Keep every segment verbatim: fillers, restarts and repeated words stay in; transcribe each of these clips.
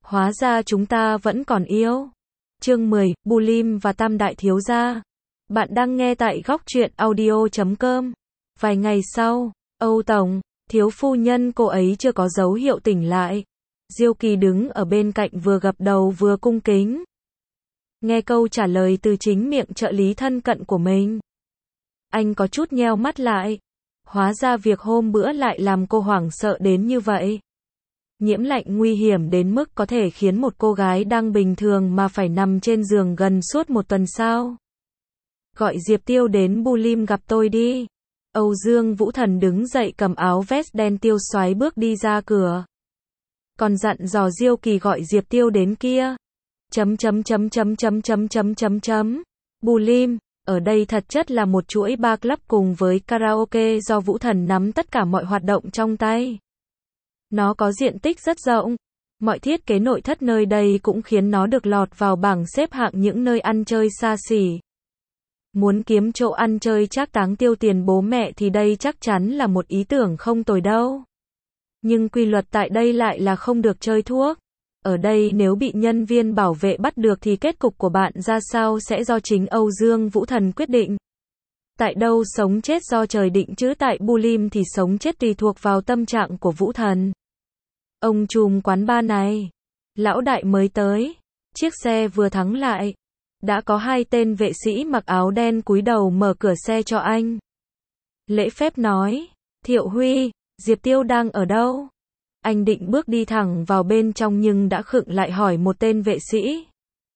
Hóa ra chúng ta vẫn còn yêu. Chương mười, Bulim và Tam Đại Thiếu Gia. Bạn đang nghe tại góc truyện audio chấm com. Vài ngày sau, Âu Tổng, thiếu phu nhân cô ấy chưa có dấu hiệu tỉnh lại. Diêu Kỳ đứng ở bên cạnh vừa gập đầu vừa cung kính. Nghe câu trả lời từ chính miệng trợ lý thân cận của mình. Anh có chút nheo mắt lại. Hóa ra việc hôm bữa lại làm cô hoảng sợ đến như vậy. Nhiễm lạnh nguy hiểm đến mức có thể khiến một cô gái đang bình thường mà phải nằm trên giường gần suốt một tuần sao. Gọi Diệp Tiêu đến Bulim gặp tôi đi. Âu Dương Vũ Thần đứng dậy cầm áo vest đen tiêu xoáy bước đi ra cửa. Còn dặn dò Diêu Kỳ gọi Diệp Tiêu đến kia. Chấm chấm chấm chấm chấm chấm chấm chấm chấm. Bulim, ở đây thật chất là một chuỗi bar club cùng với karaoke do Vũ Thần nắm tất cả mọi hoạt động trong tay. Nó có diện tích rất rộng. Mọi thiết kế nội thất nơi đây cũng khiến nó được lọt vào bảng xếp hạng những nơi ăn chơi xa xỉ. Muốn kiếm chỗ ăn chơi trác táng tiêu tiền bố mẹ thì đây chắc chắn là một ý tưởng không tồi đâu. Nhưng quy luật tại đây lại là không được chơi thuốc. Ở đây nếu bị nhân viên bảo vệ bắt được thì kết cục của bạn ra sao sẽ do chính Âu Dương Vũ Thần quyết định. Tại đâu sống chết do trời định chứ tại Bulim thì sống chết tùy thuộc vào tâm trạng của Vũ Thần. Ông trùm quán bar này, lão đại mới tới, chiếc xe vừa thắng lại, đã có hai tên vệ sĩ mặc áo đen cúi đầu mở cửa xe cho anh. Lễ phép nói, Thiệu Huy, Diệp Tiêu đang ở đâu? Anh định bước đi thẳng vào bên trong nhưng đã khựng lại hỏi một tên vệ sĩ.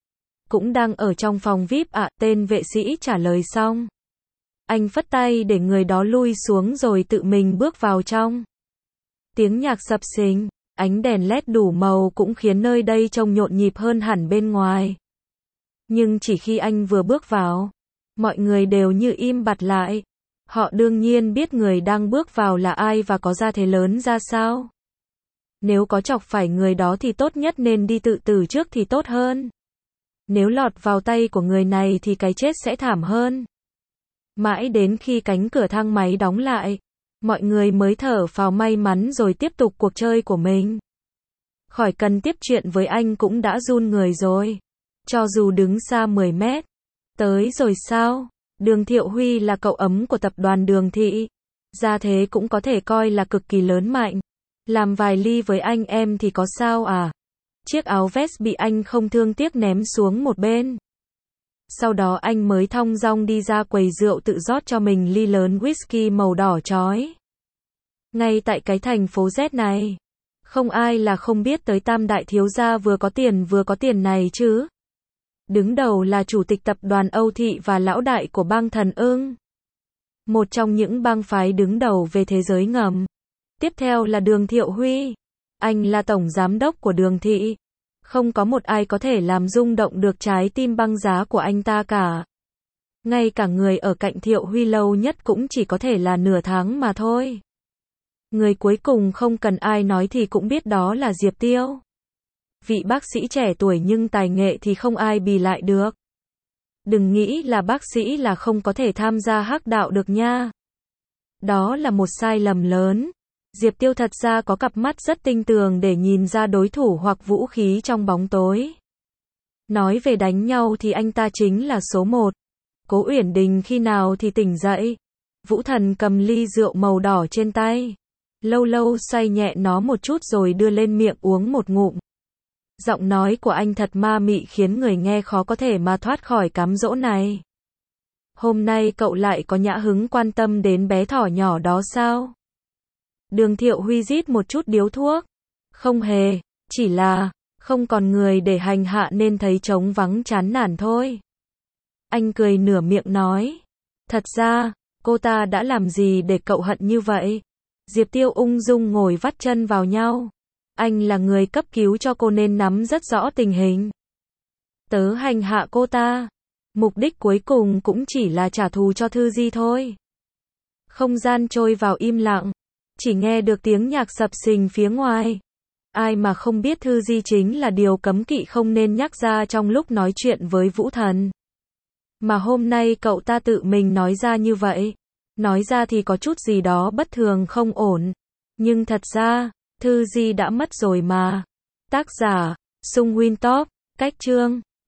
Cũng đang ở trong phòng vi ai pi ạ, à, tên vệ sĩ trả lời xong. Anh phất tay để người đó lui xuống rồi tự mình bước vào trong. Tiếng nhạc sập sình, ánh đèn led đủ màu cũng khiến nơi đây trông nhộn nhịp hơn hẳn bên ngoài. Nhưng chỉ khi anh vừa bước vào, mọi người đều như im bặt lại. Họ đương nhiên biết người đang bước vào là ai và có gia thế lớn ra sao. Nếu có chọc phải người đó thì tốt nhất nên đi tự tử trước thì tốt hơn. Nếu lọt vào tay của người này thì cái chết sẽ thảm hơn. Mãi đến khi cánh cửa thang máy đóng lại, mọi người mới thở phào may mắn rồi tiếp tục cuộc chơi của mình. Khỏi cần tiếp chuyện với anh cũng đã run người rồi. Cho dù đứng xa mười mét. Tới rồi sao? Đường Thiệu Huy là cậu ấm của tập đoàn Đường Thị. Gia thế cũng có thể coi là cực kỳ lớn mạnh. Làm vài ly với anh em thì có sao à? Chiếc áo vest bị anh không thương tiếc ném xuống một bên. Sau đó anh mới thong dong đi ra quầy rượu tự rót cho mình ly lớn whisky màu đỏ chói. Ngay tại cái thành phố Z này, không ai là không biết tới Tam Đại Thiếu Gia vừa có tiền vừa có tiền này chứ. Đứng đầu là chủ tịch tập đoàn Âu Thị và lão đại của bang Thần Ưng. Một trong những bang phái đứng đầu về thế giới ngầm. Tiếp theo là Đường Thiệu Huy. Anh là tổng giám đốc của Đường Thị. Không có một ai có thể làm rung động được trái tim băng giá của anh ta cả. Ngay cả người ở cạnh Thiệu Huy lâu nhất cũng chỉ có thể là nửa tháng mà thôi. Người cuối cùng không cần ai nói thì cũng biết đó là Diệp Tiêu. Vị bác sĩ trẻ tuổi nhưng tài nghệ thì không ai bì lại được. Đừng nghĩ là bác sĩ là không có thể tham gia hắc đạo được nha. Đó là một sai lầm lớn. Diệp Tiêu thật ra có cặp mắt rất tinh tường để nhìn ra đối thủ hoặc vũ khí trong bóng tối. Nói về đánh nhau thì anh ta chính là số một. Cố Uyển Đình khi nào thì tỉnh dậy. Vũ Thần cầm ly rượu màu đỏ trên tay. Lâu lâu xoay nhẹ nó một chút rồi đưa lên miệng uống một ngụm. Giọng nói của anh thật ma mị khiến người nghe khó có thể mà thoát khỏi cám dỗ này. Hôm nay cậu lại có nhã hứng quan tâm đến bé thỏ nhỏ đó sao? Đường Thiệu Huy rít một chút điếu thuốc. Không hề, chỉ là không còn người để hành hạ nên thấy trống vắng chán nản thôi. Anh cười nửa miệng nói. Thật ra, cô ta đã làm gì để cậu hận như vậy? Diệp Tiêu ung dung ngồi vắt chân vào nhau. Anh là người cấp cứu cho cô nên nắm rất rõ tình hình. Tớ hành hạ cô ta. Mục đích cuối cùng cũng chỉ là trả thù cho Thư Di thôi. Không gian trôi vào im lặng. Chỉ nghe được tiếng nhạc sập sình phía ngoài. Ai mà không biết Thư Di chính là điều cấm kỵ không nên nhắc ra trong lúc nói chuyện với Vũ Thần. Mà hôm nay cậu ta tự mình nói ra như vậy. Nói ra thì có chút gì đó bất thường không ổn. Nhưng thật ra, Thư Di đã mất rồi mà. Tác giả, Sung Wintop, cách chương